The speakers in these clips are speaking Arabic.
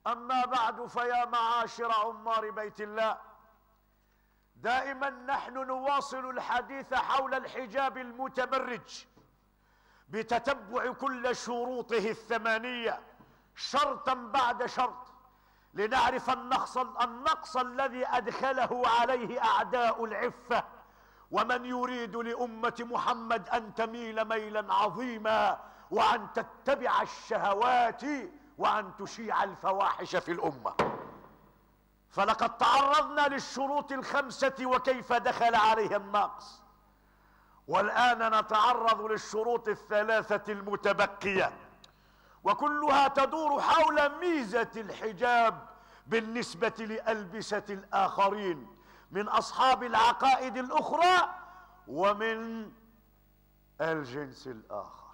أما بعد، فيا معاشر عمار بيت الله، دائما نحن نواصل الحديث حول الحجاب المتبرج بتتبع كل شروطه الثمانية شرطا بعد شرط، لنعرف النقص الذي أدخله عليه أعداء العفة، ومن يريد لأمة محمد أن تميل ميلا عظيما، وأن تتبع الشهوات، وأن تشيع الفواحش في الأمة. فلقد تعرضنا للشروط الخمسة وكيف دخل عليها الناقص، والآن نتعرض للشروط الثلاثة المتبقية، وكلها تدور حول ميزة الحجاب بالنسبة لألبسة الآخرين من أصحاب العقائد الأخرى ومن الجنس الآخر.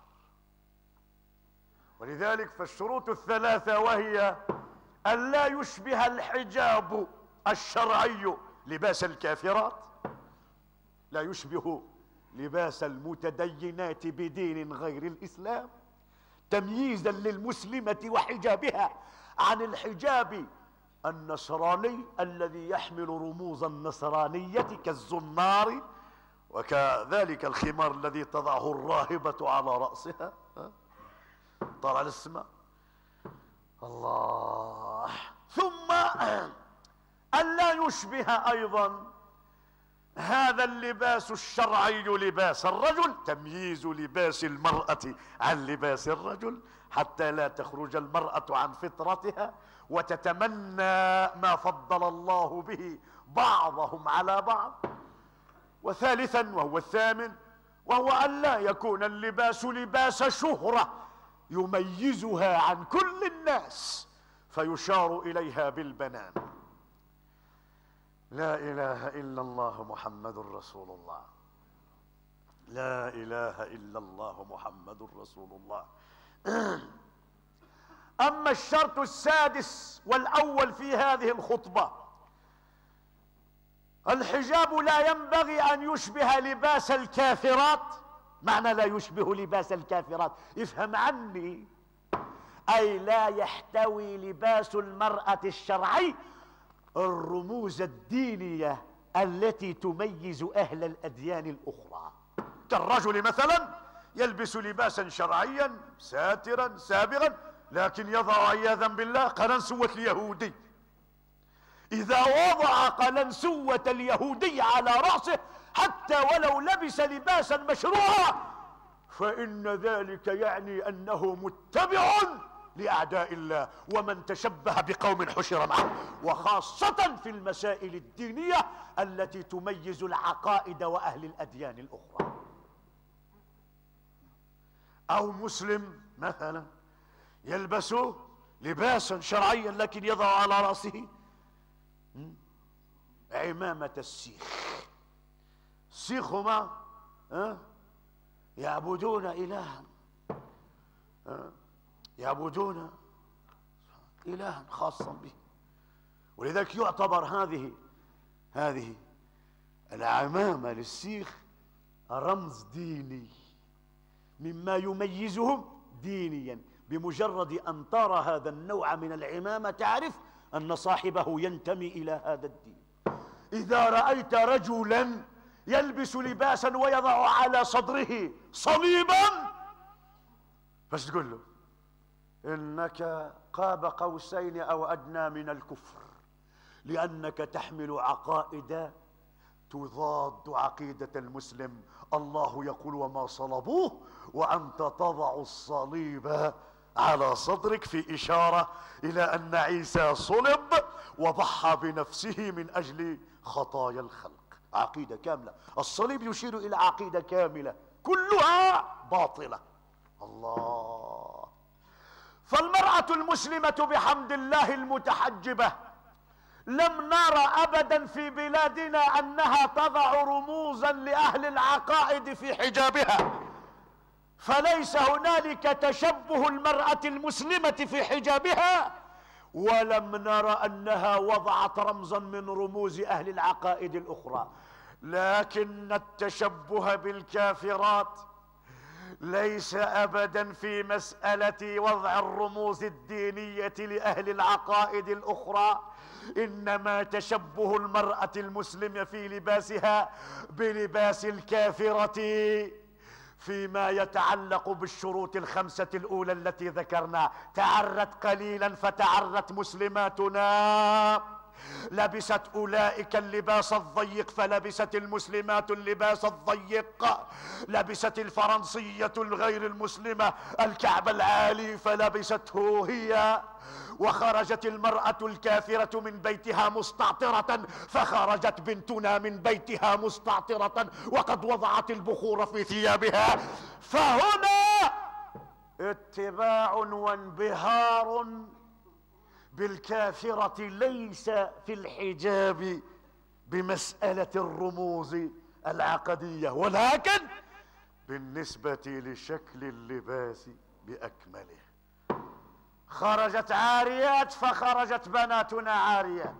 ولذلك فالشروط الثلاثة، وهي أن لا يشبه الحجاب الشرعي لباس الكافرات، لا يشبه لباس المتدينات بدين غير الإسلام، تمييزا للمسلمة وحجابها عن الحجاب النصراني الذي يحمل رموز النصرانية كالزنار وكذلك الخمار الذي تضعه الراهبة على رأسها. طلع للسماء الله. ثم أن لا يشبه أيضا هذا اللباس الشرعي لباس الرجل، تمييز لباس المرأة عن لباس الرجل، حتى لا تخرج المرأة عن فطرتها وتتمنى ما فضل الله به بعضهم على بعض. وثالثا وهو الثامن، وهو أن لا يكون اللباس لباس شهرة يميزها عن كل الناس فيشار إليها بالبنان. لا إله إلا الله محمد رسول الله، لا إله إلا الله محمد رسول الله. أما الشرط السادس والأول في هذه الخطبة، الحجاب لا ينبغي أن يشبه لباس الكافرات. معنى لا يشبه لباس الكافرات، افهم عني، أي لا يحتوي لباس المرأة الشرعي الرموز الدينية التي تميز أهل الأديان الأخرى. كالرجل مثلا يلبس لباسا شرعيا ساترا سابغا، لكن يضع عياذا بالله قلنسوة اليهودي. إذا وضع قلنسوة اليهودي على رأسه حتى ولو لبس لباسا مشروعا، فإن ذلك يعني أنه متبع لأعداء الله، ومن تشبه بقوم حشر معه، وخاصة في المسائل الدينية التي تميز العقائد وأهل الأديان الأخرى. أو مسلم مثلا يلبس لباسا شرعيا لكن يضع على رأسه عمامة السيخ. السيخ هما يعبدون إلها، يعبدون إلها خاصا به، ولذلك يعتبر هذه العمامة للسيخ رمز ديني مما يميزهم دينيا. بمجرد أن ترى هذا النوع من العمامة تعرف أن صاحبه ينتمي إلى هذا الدين. إذا رأيت رجلا يلبس لباسا ويضع على صدره صليبا، بس تقول له إنك قاب قوسين أو أدنى من الكفر، لأنك تحمل عقائد تضاد عقيدة المسلم. الله يقول وما صلبوه وأنت تضع الصليب على صدرك، في إشارة إلى أن عيسى صلب وضحى بنفسه من أجل خطايا الخلق. عقيدة كاملة، الصليب يشير إلى عقيدة كاملة كلها باطلة. الله. فالمرأة المسلمة بحمد الله المتحجبة لم نرى أبدا في بلادنا أنها تضع رموزا لأهل العقائد في حجابها، فليس هنالك تشبه المرأة المسلمة في حجابها، ولم نرى أنها وضعت رمزا من رموز أهل العقائد الأخرى. لكن التشبه بالكافرات ليس أبدا في مسألة وضع الرموز الدينية لأهل العقائد الأخرى، إنما تشبه المرأة المسلمة في لباسها بلباس الكافرة فيما يتعلق بالشروط الخمسة الأولى التي ذكرنا. تعرت قليلا فتعرت مسلماتنا، لبست أولئك اللباس الضيق فلبست المسلمات اللباس الضيق، لبست الفرنسية الغير المسلمة الكعب العالي فلبسته هي، وخرجت المرأة الكافرة من بيتها مستعطرة فخرجت بنتنا من بيتها مستعطرة وقد وضعت البخور في ثيابها. فهنا اتباع وانبهار بالكافرة ليس في الحجاب بمسألة الرموز العقدية، ولكن بالنسبة لشكل اللباس بأكمله. خرجت عاريات فخرجت بناتنا عاريات،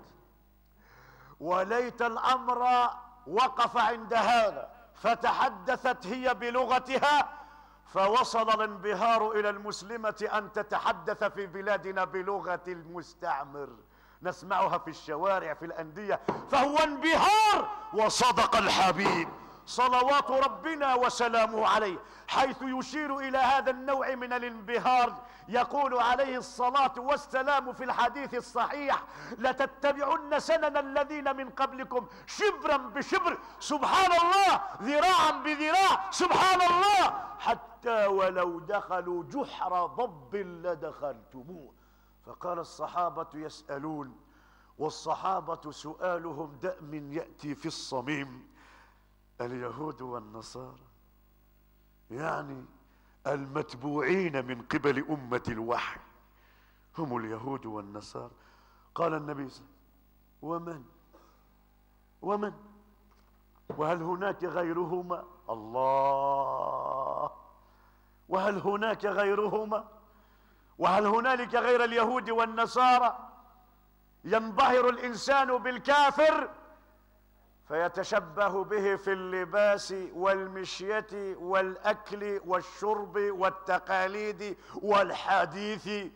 وليت الأمر وقف عند هذا فتحدثت هي بلغتها، فوصل الانبهار إلى المسلمة أن تتحدث في بلادنا بلغة المستعمر، نسمعها في الشوارع في الأندية، فهو انبهار. وصدق الحبيب صلوات ربنا وسلامه عليه حيث يشير إلى هذا النوع من الانبهار، يقول عليه الصلاة والسلام في الحديث الصحيح: لتتبعن سنن الذين من قبلكم شبرا بشبر، سبحان الله، ذراعا بذراع، سبحان الله، حتى ولو دخلوا جحر ضب لدخلتموه. فقال الصحابة يسألون، والصحابة سؤالهم دأم يأتي في الصميم: اليهود والنصارى، يعني المتبوعين من قبل أمة الوحي هم اليهود والنصارى؟ قال النبي صلى الله عليه وسلم: ومن وهل هناك غيرهما؟ الله، وهل هناك غيرهما؟ وهل هنالك غير اليهود والنصارى؟ ينبهر الإنسان بالكافر فيتشبه به في اللباس والمشية والأكل والشرب والتقاليد والحديث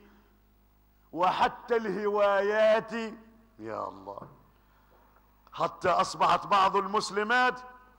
وحتى الهوايات. يا الله، حتى أصبحت بعض المسلمات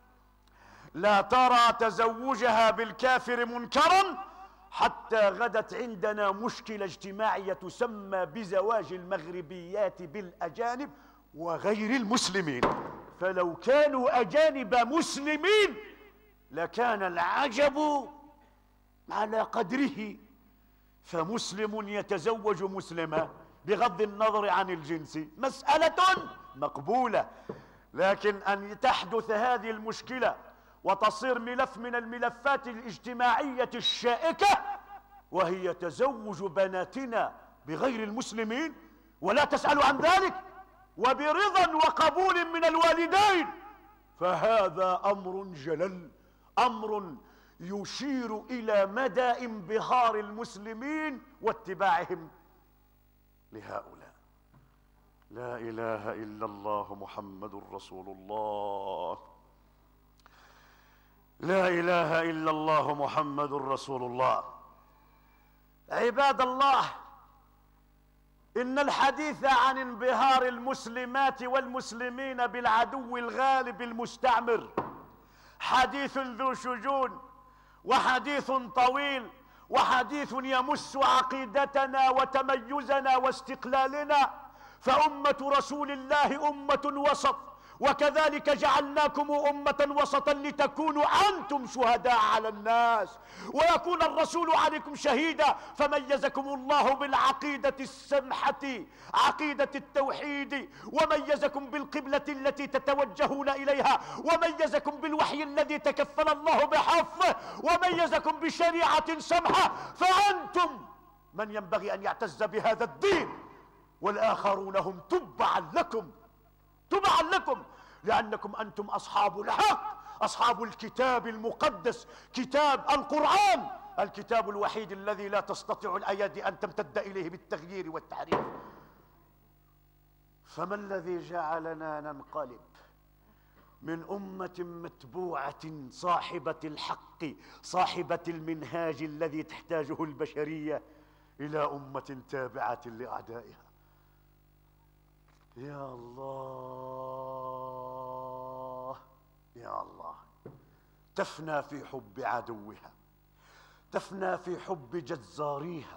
لا ترى تزوجها بالكافر منكرا، حتى غدت عندنا مشكلة اجتماعية تسمى بزواج المغربيات بالأجانب وغير المسلمين. فلو كانوا أجانب مسلمين لكان العجب على قدره، فمسلم يتزوج مسلمة بغض النظر عن الجنس مسألة مقبولة، لكن أن تحدث هذه المشكلة وتصير ملف من الملفات الاجتماعية الشائكة وهي تزوج بناتنا بغير المسلمين ولا تسأل عن ذلك وبرضا وقبول من الوالدين، فهذا أمر جلل، أمر يشير إلى مدى انبهار المسلمين واتباعهم لهؤلاء. لا إله إلا الله محمد رسول الله، لا إله إلا الله محمد رسول الله. عباد الله، إن الحديث عن انبهار المسلمات والمسلمين بالعدو الغالب المستعمر حديث ذو شجون وحديث طويل وحديث يمس عقيدتنا وتميزنا واستقلالنا، فأمة رسول الله أمة وسط، وكذلك جعلناكم أمة وسطا لتكونوا أنتم شهداء على الناس ويكون الرسول عليكم شهيدا، فميزكم الله بالعقيدة السمحة عقيدة التوحيد، وميزكم بالقبلة التي تتوجهون إليها، وميزكم بالوحي الذي تكفل الله بحفظه، وميزكم بشريعة سمحة، فأنتم من ينبغي أن يعتز بهذا الدين، والآخرون هم تبعا لكم، تبعا لكم، لأنكم أنتم أصحاب الحق، أصحاب الكتاب المقدس، كتاب القرآن، الكتاب الوحيد الذي لا تستطيع الأيادي أن تمتد إليه بالتغيير والتحريف. فما الذي جعلنا ننقلب من أمة متبوعة صاحبة الحق صاحبة المنهاج الذي تحتاجه البشرية إلى أمة تابعة لأعدائها. يا الله يا الله، تفنى في حب عدوها، تفنى في حب جزاريها.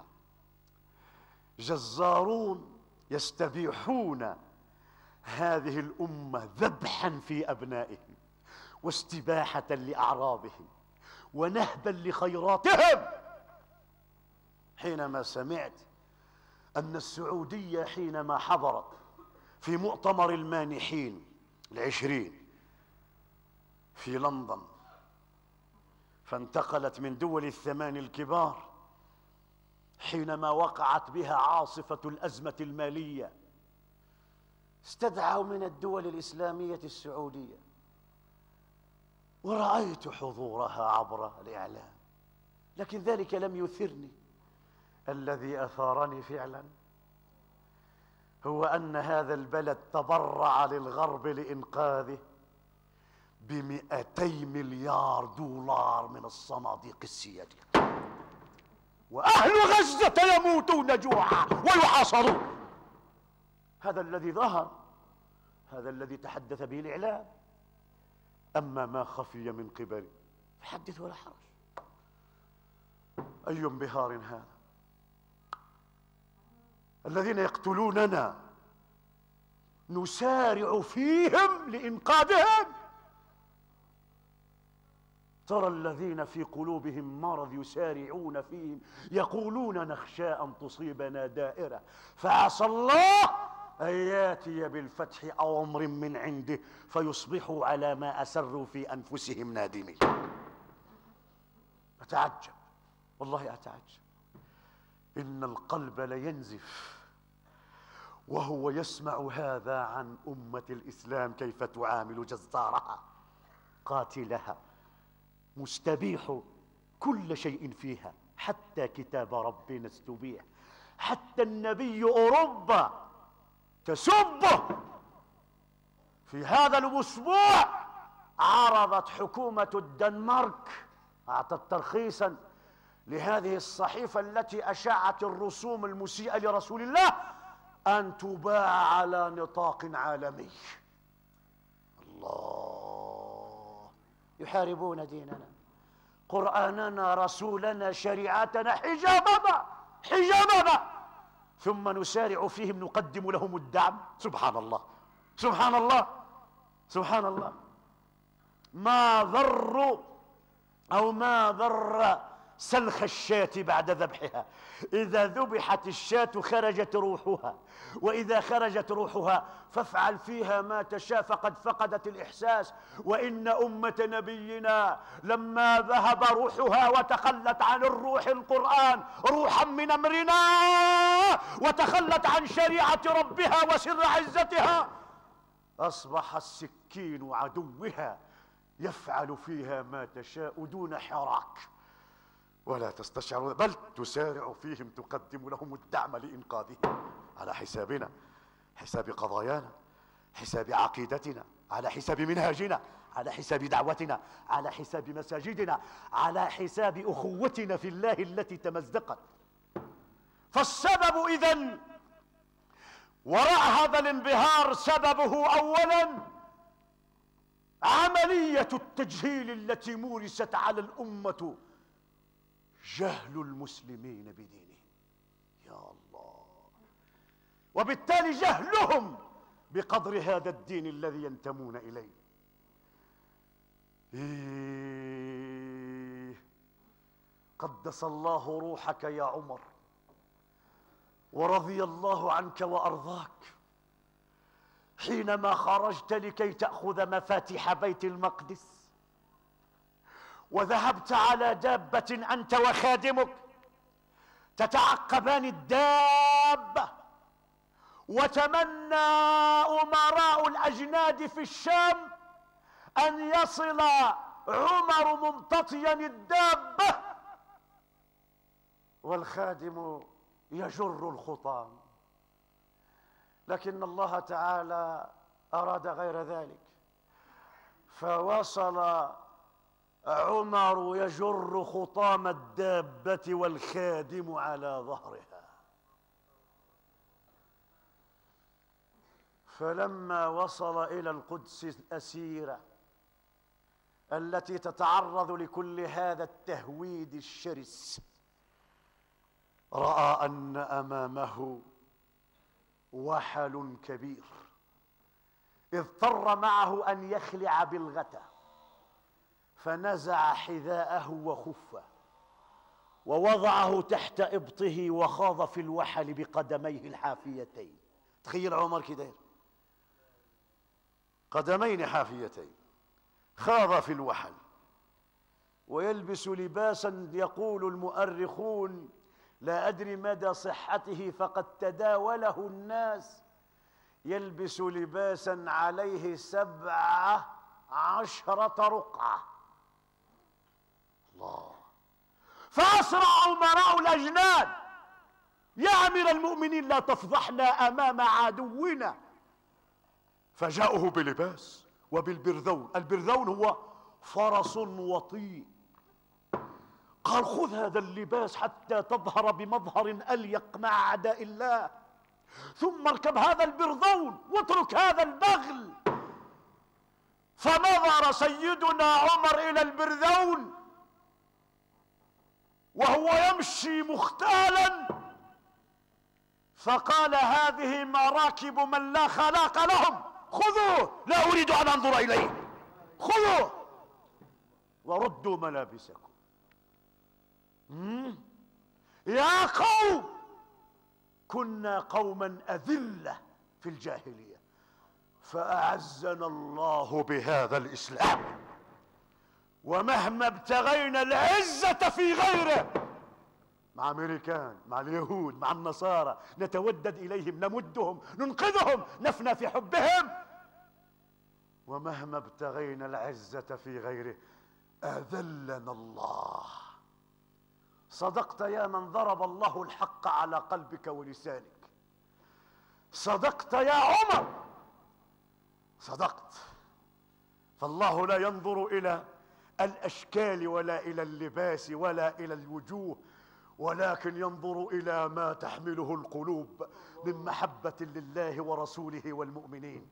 جزارون يستبيحون هذه الأمة ذبحا في أبنائهم واستباحة لأعراضهم ونهبا لخيراتهم. حينما سمعت أن السعودية حينما حضرت في مؤتمر المانحين 20 في لندن، فانتقلت من دول ال8 الكبار، حينما وقعت بها عاصفة الأزمة المالية استدعوا من الدول الإسلامية السعودية، ورأيت حضورها عبر الإعلام، لكن ذلك لم يثرني. الذي أثارني فعلا هو أن هذا البلد تبرع للغرب لإنقاذه ب200 مليار دولار من الصناديق السيادية، وأهل غزة يموتون جوعا ويحاصرون. هذا الذي ظهر، هذا الذي تحدث به الإعلام. أما ما خفي من قبل فحدث ولا حرج. أي انبهار هذا! الذين يقتلوننا نسارع فيهم لإنقاذهم. ترى الذين في قلوبهم مرض يسارعون فيهم، يقولون نخشى أن تصيبنا دائرة فعسى الله أن ياتي بالفتح أو أمر من عنده فيصبحوا على ما أسروا في أنفسهم نادمين. أتعجب والله أتعجب، إن القلب لينزف وهو يسمع هذا عن أمة الإسلام، كيف تعامل جزارها قاتلها مستبيح كل شيء فيها، حتى كتاب ربنا استبيح، حتى النبي أوروبا تسبه. في هذا الأسبوع عرضت حكومة الدنمارك، أعطت ترخيصا لهذه الصحيفة التي أشاعت الرسوم المسيئة لرسول الله أن تباع على نطاق عالمي. الله، يحاربون ديننا، قرآننا، رسولنا، شريعتنا، حجابنا، ثم نسارع فيهم نقدم لهم الدعم. سبحان الله سبحان الله سبحان الله. ما ضر سلخ الشاة بعد ذبحها. إذا ذبحت الشاة خرجت روحها، وإذا خرجت روحها فافعل فيها ما تشاء، فقد فقدت الإحساس. وإن أمة نبينا لما ذهب روحها وتخلت عن الروح القرآن روحا من أمرنا، وتخلت عن شريعة ربها وسر عزتها، أصبح السكين عدوها يفعل فيها ما تشاء دون حراك، ولا تستشعر، بل تسارع فيهم تقدم لهم الدعم لإنقاذهم على حسابنا، حساب قضايانا، حساب عقيدتنا، على حساب منهاجنا، على حساب دعوتنا، على حساب مساجدنا، على حساب أخوتنا في الله التي تمزقت. فالسبب إذن وراء هذا الانبهار سببه أولا عملية التجهيل التي مورست على الأمة، جهل المسلمين بدينهم. يا الله، وبالتالي جهلهم بقدر هذا الدين الذي ينتمون إليه. قدس الله روحك يا عمر، ورضي الله عنك وأرضاك، حينما خرجت لكي تأخذ مفاتيح بيت المقدس وذهبت على دابة أنت وخادمك تتعقبان الدابة، وتمنى أمراء الأجناد في الشام أن يصل عمر ممتطيا الدابة والخادم يجر الخطام، لكن الله تعالى أراد غير ذلك. فوصل عمر يجر خطام الدابة والخادم على ظهرها. فلما وصل إلى القدس الأسيرة التي تتعرض لكل هذا التهويد الشرس، رأى أن أمامه وحل كبير، اضطر معه أن يخلع بلغته، فنزع حذاءه وخفه ووضعه تحت إبطه وخاض في الوحل بقدميه الحافيتين. تخيل عمر كده، قدمين حافيتين، خاض في الوحل ويلبس لباسا يقول المؤرخون لا أدري مدى صحته فقد تداوله الناس، يلبس لباسا عليه 17 رقعة. الله. فأسرع أمراء الأجناد: يا أمير المؤمنين لا تفضحنا أمام عدونا. فجاءه بلباس وبالبرذون. البرذون هو فرس وطيء. قال: خذ هذا اللباس حتى تظهر بمظهر أليق مع أعداء الله، ثم اركب هذا البرذون واترك هذا البغل. فنظر سيدنا عمر إلى البرذون وهو يمشي مختالا، فقال: هذه مراكب من لا خلاق لهم، خذوه، لا أريد أن أنظر إليه، خذوه وردوا ملابسكم. يا قوم، كنا قوما أذلة في الجاهلية، فأعزنا الله بهذا الإسلام، ومهما ابتغينا العزة في غيره، مع أمريكان، مع اليهود، مع النصارى، نتودد إليهم، نمدهم، ننقذهم، نفنى في حبهم، ومهما ابتغينا العزة في غيره أذلنا الله. صدقت يا من ضرب الله الحق على قلبك ولسانك، صدقت يا عمر، صدقت. فالله لا ينظر إلى الأشكال ولا إلى اللباس ولا إلى الوجوه، ولكن ينظر إلى ما تحمله القلوب من محبة لله ورسوله والمؤمنين.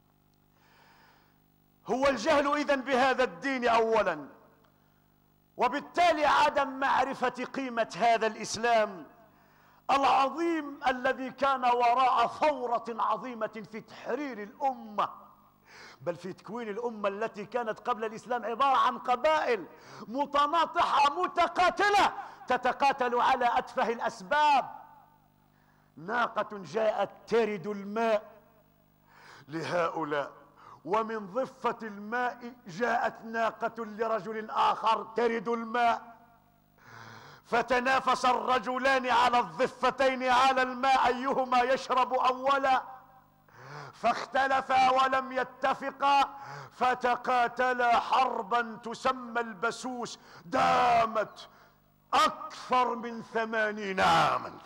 هو الجهل إذن بهذا الدين أولا، وبالتالي عدم معرفة قيمة هذا الإسلام العظيم الذي كان وراء ثورة عظيمة في تحرير الأمة، بل في تكوين الأمة التي كانت قبل الإسلام عبارة عن قبائل متناطحة متقاتلة تتقاتل على أتفه الأسباب. ناقة جاءت ترد الماء لهؤلاء، ومن ضفة الماء جاءت ناقة لرجل آخر ترد الماء، فتنافس الرجلان على الضفتين على الماء أيهما يشرب أولا، فاختلفا ولم يتفقا، فتقاتلا حربا تسمى البسوس، دامت أكثر من 80 عاما.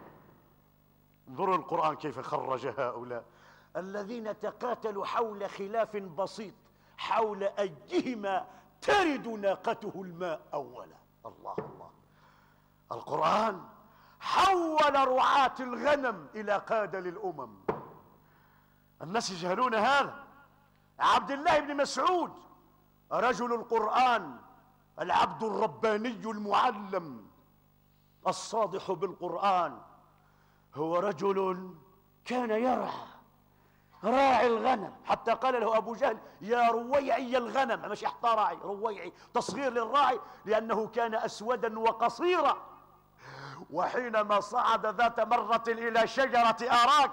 انظروا القرآن كيف خرج هؤلاء الذين تقاتلوا حول خلاف بسيط، حول أيهما ترد ناقته الماء أولا. الله الله. القرآن حول رعاة الغنم إلى قادة للأمم. الناس يجهلون هذا. عبد الله بن مسعود رجل القرآن، العبد الرباني المعلم الصادح بالقرآن، هو رجل كان يرعى، راعي الغنم، حتى قال له أبو جهل: يا رويعي الغنم، مش يحتى راعي، رويعي تصغير للراعي، لأنه كان أسودا وقصيرا. وحينما صعد ذات مرة إلى شجرة أراك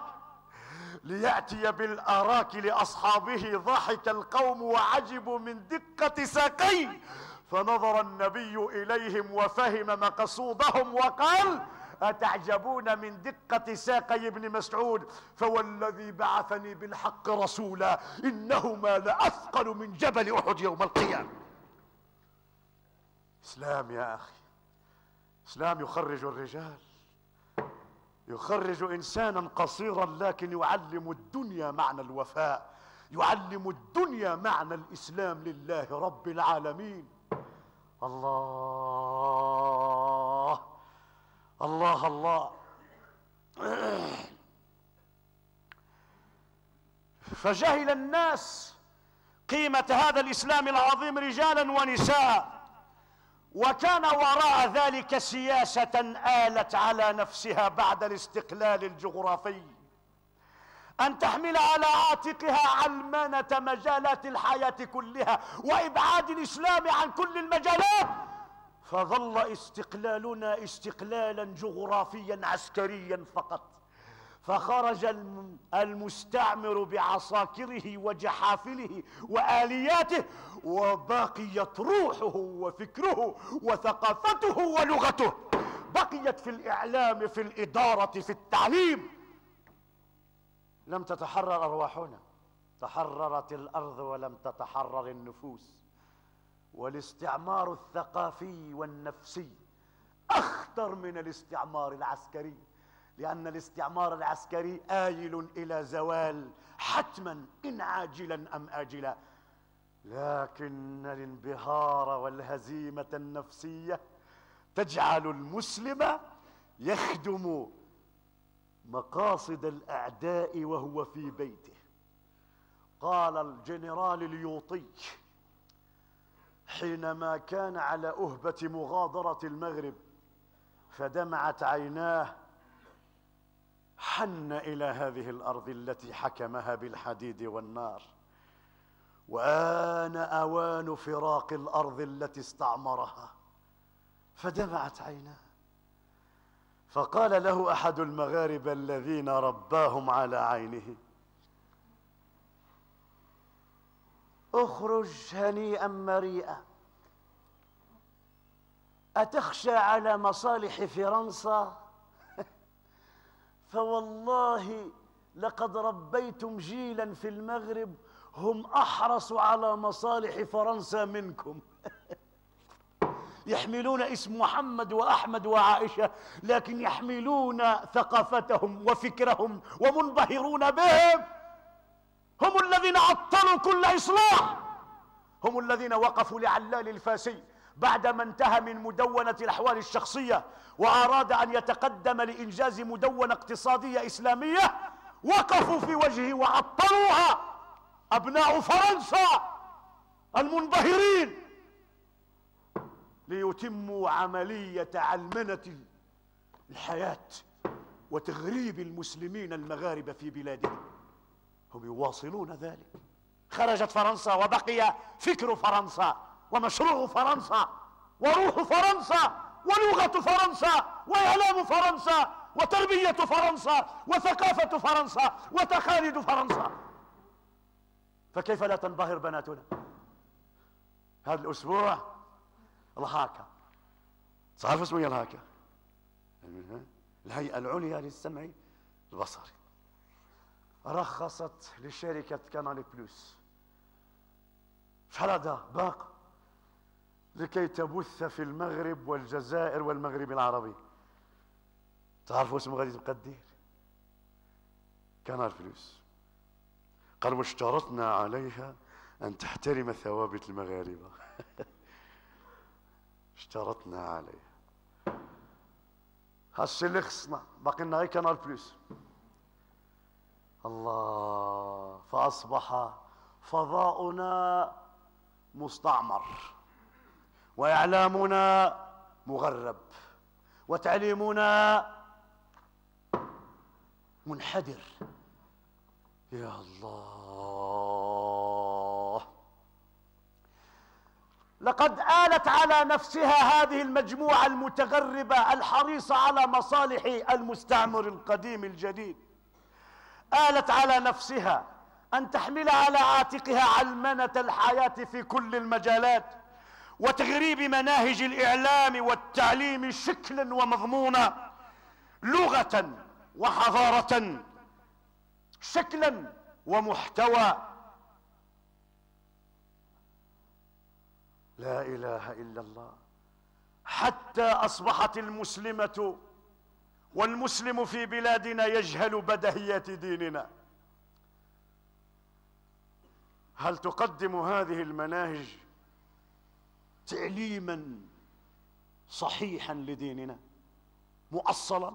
ليأتي بالأراك لأصحابه، ضحك القوم وعجبوا من دقة ساقيه، فنظر النبي إليهم وفهم مقصودهم وقال: أتعجبون من دقة ساقي ابن مسعود؟ فوالذي بعثني بالحق رسولا إنهما لأثقل من جبل أحد يوم القيامة. إسلام يا أخي، إسلام يخرج الرجال، يخرج إنسانا قصيرا لكن يعلم الدنيا معنى الوفاء، يعلم الدنيا معنى الإسلام لله رب العالمين. الله الله الله. فجهل الناس قيمة هذا الإسلام العظيم رجالا ونساء، وكان وراء ذلك سياسة آلت على نفسها بعد الاستقلال الجغرافي أن تحمل على عاتقها علمنة مجالات الحياة كلها وإبعاد الإسلام عن كل المجالات، فظل استقلالنا استقلالا جغرافيا عسكريا فقط. فخرج المستعمر بعساكره وجحافله وآلياته، وبقيت روحه وفكره وثقافته ولغته، بقيت في الإعلام، في الإدارة، في التعليم. لم تتحرر أرواحنا، تحررت الأرض ولم تتحرر النفوس. والاستعمار الثقافي والنفسي أخطر من الاستعمار العسكري، لأن الاستعمار العسكري آيل إلى زوال حتما، إن عاجلا أم آجلا، لكن الانبهار والهزيمة النفسية تجعل المسلم يخدم مقاصد الأعداء وهو في بيته. قال الجنرال اليوطي حينما كان على أهبة مغادرة المغرب فدمعت عيناه، حن إلى هذه الأرض التي حكمها بالحديد والنار، وآن أوان فراق الأرض التي استعمرها، فدمعت عيناه. فقال له أحد المغاربة الذين رباهم على عينه: اخرج هنيئا مريئا، أتخشى على مصالح فرنسا؟ فوالله لقد ربيتم جيلا في المغرب هم أحرص على مصالح فرنسا منكم. يحملون اسم محمد وأحمد وعائشة، لكن يحملون ثقافتهم وفكرهم ومنبهرون بهم. هم الذين عطلوا كل إصلاح، هم الذين وقفوا لعلال الفاسي بعدما انتهى من مدونة الأحوال الشخصية وأراد أن يتقدم لإنجاز مدونة اقتصادية إسلامية، وقفوا في وجهه وعطلوها أبناء فرنسا المنبهرين ليتموا عملية علمنة الحياة وتغريب المسلمين المغاربة في بلادهم. هم يواصلون ذلك. خرجت فرنسا وبقي فكر فرنسا ومشروع فرنسا وروح فرنسا ولغة فرنسا وإعلام فرنسا وتربية فرنسا وثقافة فرنسا وتقاليد فرنسا. فكيف لا تنبهر بناتنا؟ هذا الأسبوع الهاكا، تعرف اسمه يا الهاكا؟ الهيئة العليا للسمع البصري رخصت لشركة كانال بلوس شحال هذا باق لكي تبث في المغرب والجزائر والمغرب العربي. تعرفوا اسمه غادي تبقى دير؟ كانال بلوس. قال واشترطنا عليها أن تحترم ثوابت المغاربة. اشترطنا عليها. هالشي اللي خصنا، باقي لنا غير كانال بلوس. الله. فأصبح فضاؤنا مستعمر، وإعلامنا مغرب، وتعليمنا منحدر. يا الله. لقد آلت على نفسها هذه المجموعة المتغربة الحريصة على مصالح المستعمر القديم الجديد، آلت على نفسها أن تحمل على عاتقها علمنة الحياة في كل المجالات وتغريب مناهج الإعلام والتعليم شكلا ومضمونا، لغة وحضارة، شكلا ومحتوى. لا إله إلا الله. حتى أصبحت المسلمة والمسلم في بلادنا يجهل بدهيات ديننا. هل تقدم هذه المناهج تعليما صحيحا لديننا مؤصلا؟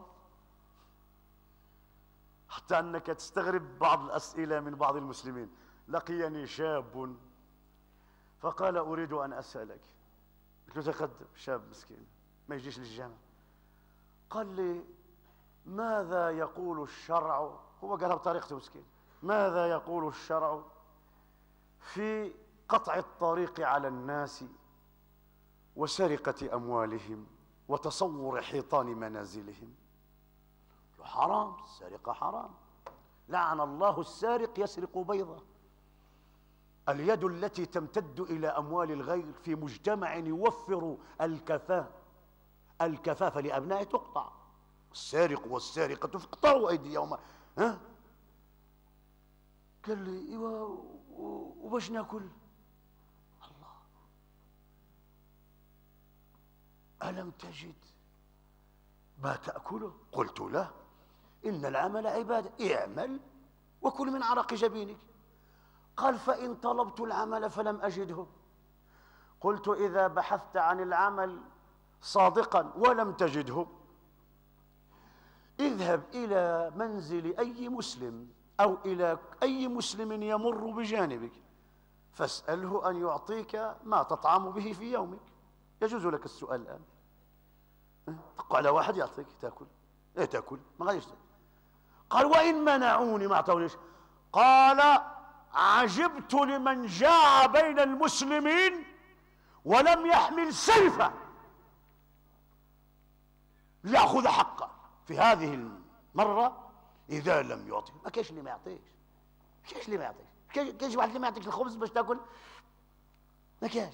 حتى أنك تستغرب بعض الأسئلة من بعض المسلمين. لقيني شاب فقال: أريد أن أسألك. قلت له: تقدم. شاب مسكين ما يجيش للجامعة. قال لي: ماذا يقول الشرع؟ هو قالها بطريقته مسكين. ماذا يقول الشرع في قطع الطريق على الناس وسرقة أموالهم وتصور حيطان منازلهم؟ حرام، السرقة حرام. لعن الله السارق يسرق بيضة. اليد التي تمتد إلى أموال الغير في مجتمع يوفر الكفاف لأبنائه تقطع. السارق والسارقة فاقطعوا أيديهما. ها؟ قال لي: ايوه وباش ناكل؟ الله، ألم تجد ما تأكله؟ قلت له: إن العمل عبادة، اعمل وكل من عرق جبينك. قال: فإن طلبت العمل فلم أجده؟ قلت: إذا بحثت عن العمل صادقا ولم تجده، اذهب إلى منزل أي مسلم أو إلى أي مسلم يمر بجانبك فاسأله أن يعطيك ما تطعم به في يومك. يجوز لك السؤال الآن. تقع على واحد يعطيك تأكل. إيه تأكل؟ ما غاديش. قال: وإن منعوني ما أعطونيش؟ قال: عجبت لمن جاع بين المسلمين ولم يحمل سيفا ليأخذ حقه. في هذه المرة إذا لم يعطي، ما كاينش اللي ما يعطيش. كاينش اللي ما يعطيش. كاينش واحد اللي ما يعطيك الخبز باش تاكل؟ ما كاينش.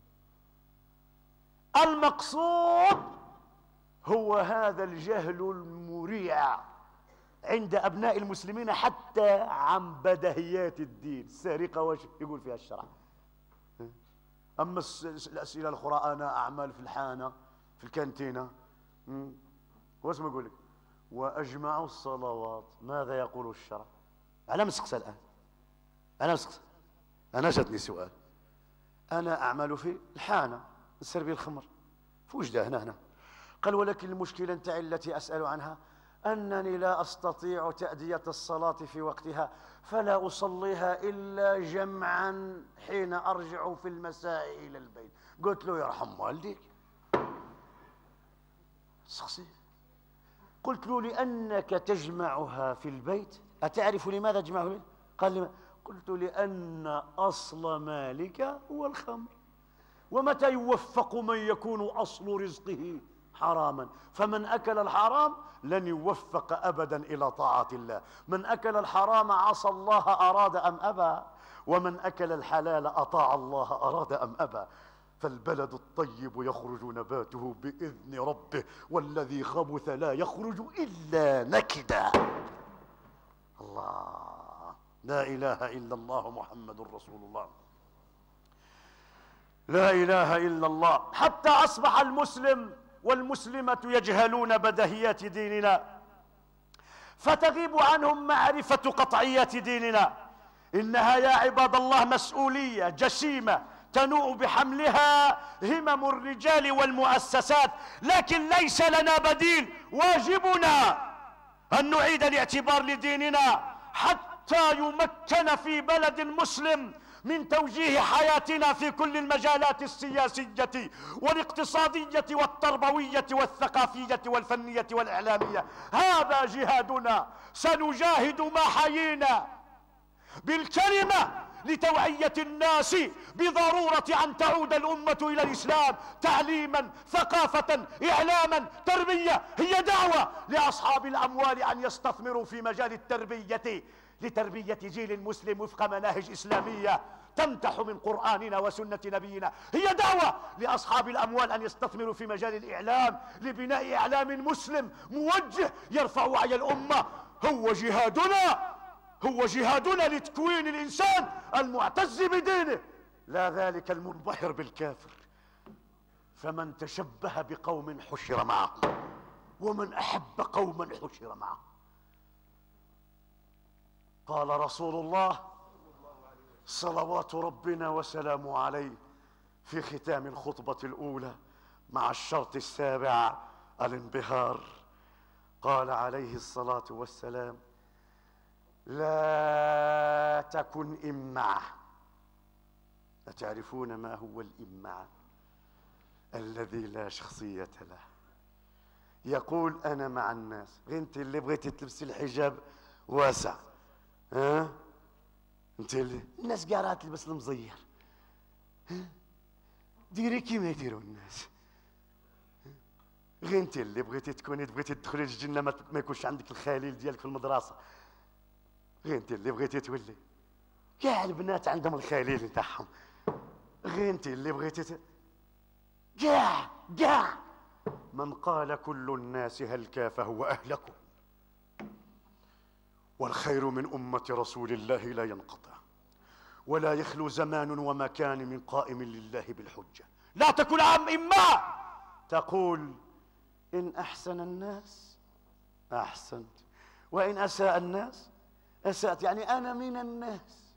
المقصود هو هذا الجهل المريع عند أبناء المسلمين حتى عن بدهيات الدين. السرقة واش يقول فيها الشرع؟ أما الأسئلة الأخرى: أنا أعمل في الحانة في الكانتينة، واش ما يقول لك؟ وأجمع الصلوات، ماذا يقول الشرع؟ أنا مسقسة الآن، أنا مسقسة، أنا جاتني سؤال. أنا أعمل في الحانة نسربي الخمر في وجده هنا. قال: ولكن المشكلة نتاعي التي أسأل عنها أنني لا أستطيع تأدية الصلاة في وقتها، فلا أصليها إلا جمعا حين أرجع في المساء إلى البيت. قلت له: يرحم والديك. شخصي. قلت له: لأنك تجمعها في البيت. أتعرف لماذا تجمعها في البيت؟ قال لي: قلت: لأن أصل مالك هو الخمر، ومتى يوفق من يكون أصل رزقه حراما؟ فمن أكل الحرام لن يوفق أبدا إلى طاعة الله. من أكل الحرام عصى الله أراد أم أبى، ومن أكل الحلال أطاع الله أراد أم أبى. فالبلد الطيب يخرج نباته بإذن ربه، والذي خبث لا يخرج إلا نكدا. الله، لا إله إلا الله محمد رسول الله، لا إله إلا الله. حتى أصبح المسلم والمسلمة يجهلون بدهيات ديننا، فتغيب عنهم معرفة قطعيات ديننا. إنها يا عباد الله مسؤولية جسيمة تنوء بحملها همم الرجال والمؤسسات، لكن ليس لنا بديل. واجبنا أن نعيد الاعتبار لديننا حتى يمكن في بلد مسلم من توجيه حياتنا في كل المجالات السياسية والاقتصادية والتربوية والثقافية والفنية والإعلامية. هذا جهادنا. سنجاهد ما حيينا بالكلمة لتوعية الناس بضرورة أن تعود الأمة إلى الإسلام تعليما، ثقافة، إعلاما، تربية. هي دعوة لأصحاب الأموال أن يستثمروا في مجال التربية لتربية جيل مسلم وفق مناهج إسلامية تمتح من قرآننا وسنة نبينا. هي دعوة لأصحاب الأموال أن يستثمروا في مجال الإعلام لبناء إعلام مسلم موجه يرفع وعي الأمة. هو جهادنا لتكوين الإنسان المعتز بدينه، لا ذلك المنبهر بالكافر. فمن تشبه بقوم حشر معهم، ومن أحب قوما حشر معهم. قال رسول الله صلوات ربنا وسلامه عليه في ختام الخطبة الأولى مع الشرط السابع الانبهار. قال عليه الصلاة والسلام: لا تكن إمعة. أتعرفون ما هو الإمعة؟ الذي لا شخصية له، يقول أنا مع الناس. انت اللي بغيتي تلبسي الحجاب واسع، ها؟ انت اللي الناس قاعدة تلبس المزير، ديري كيما يديروا الناس. غير انت اللي بغيتي تدخلي الجنة ما يكونش عندك الخليل ديالك في المدرسة. غير انت اللي بغيتي تولي، كاع البنات عندهم الخليل نتاعهم. غير انت اللي بغيتي كاع من قال كل الناس هلكا فهو أهلكم، والخير من أمة رسول الله لا ينقطع، ولا يخلو زمان ومكان من قائم لله بالحجة. لا تكن عم إما تقول إن أحسن الناس أحسنت، وإن أساء الناس أسأت. يعني أنا من الناس،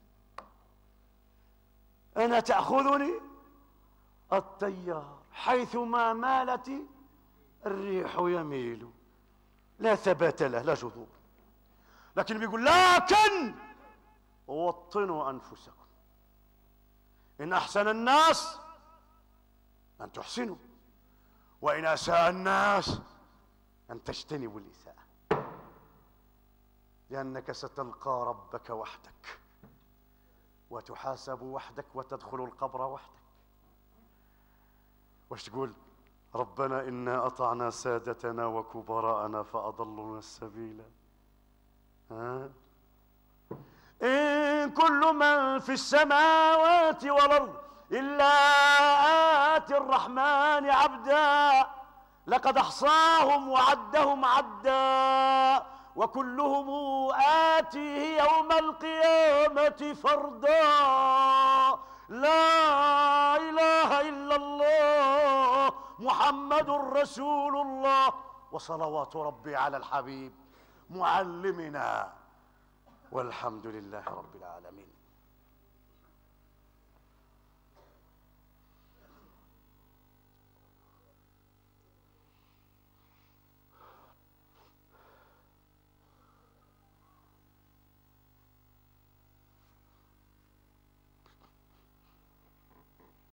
أنا تأخذني التيار حيثما مالت الريح يميل، لا ثبات له لا جذور. لكن بيقول لكن وطنوا أنفسكم، إن أحسن الناس أن تحسنوا، وإن أساء الناس أن تجتنبوا الإساءة، لأنك ستلقى ربك وحدك، وتحاسب وحدك، وتدخل القبر وحدك. واش تقول؟ ربنا إنا أطعنا سادتنا وكبراءنا فأضلونا السبيل. ها؟ إن كل من في السماوات والأرض إلا آتي الرحمن عبدا، لقد أحصاهم وعدهم عدا، وكلهم آتيه يوم القيامة فردا. لا إله إلا الله محمد رسول الله. وصلوات ربي على الحبيب معلمنا، والحمد لله رب العالمين.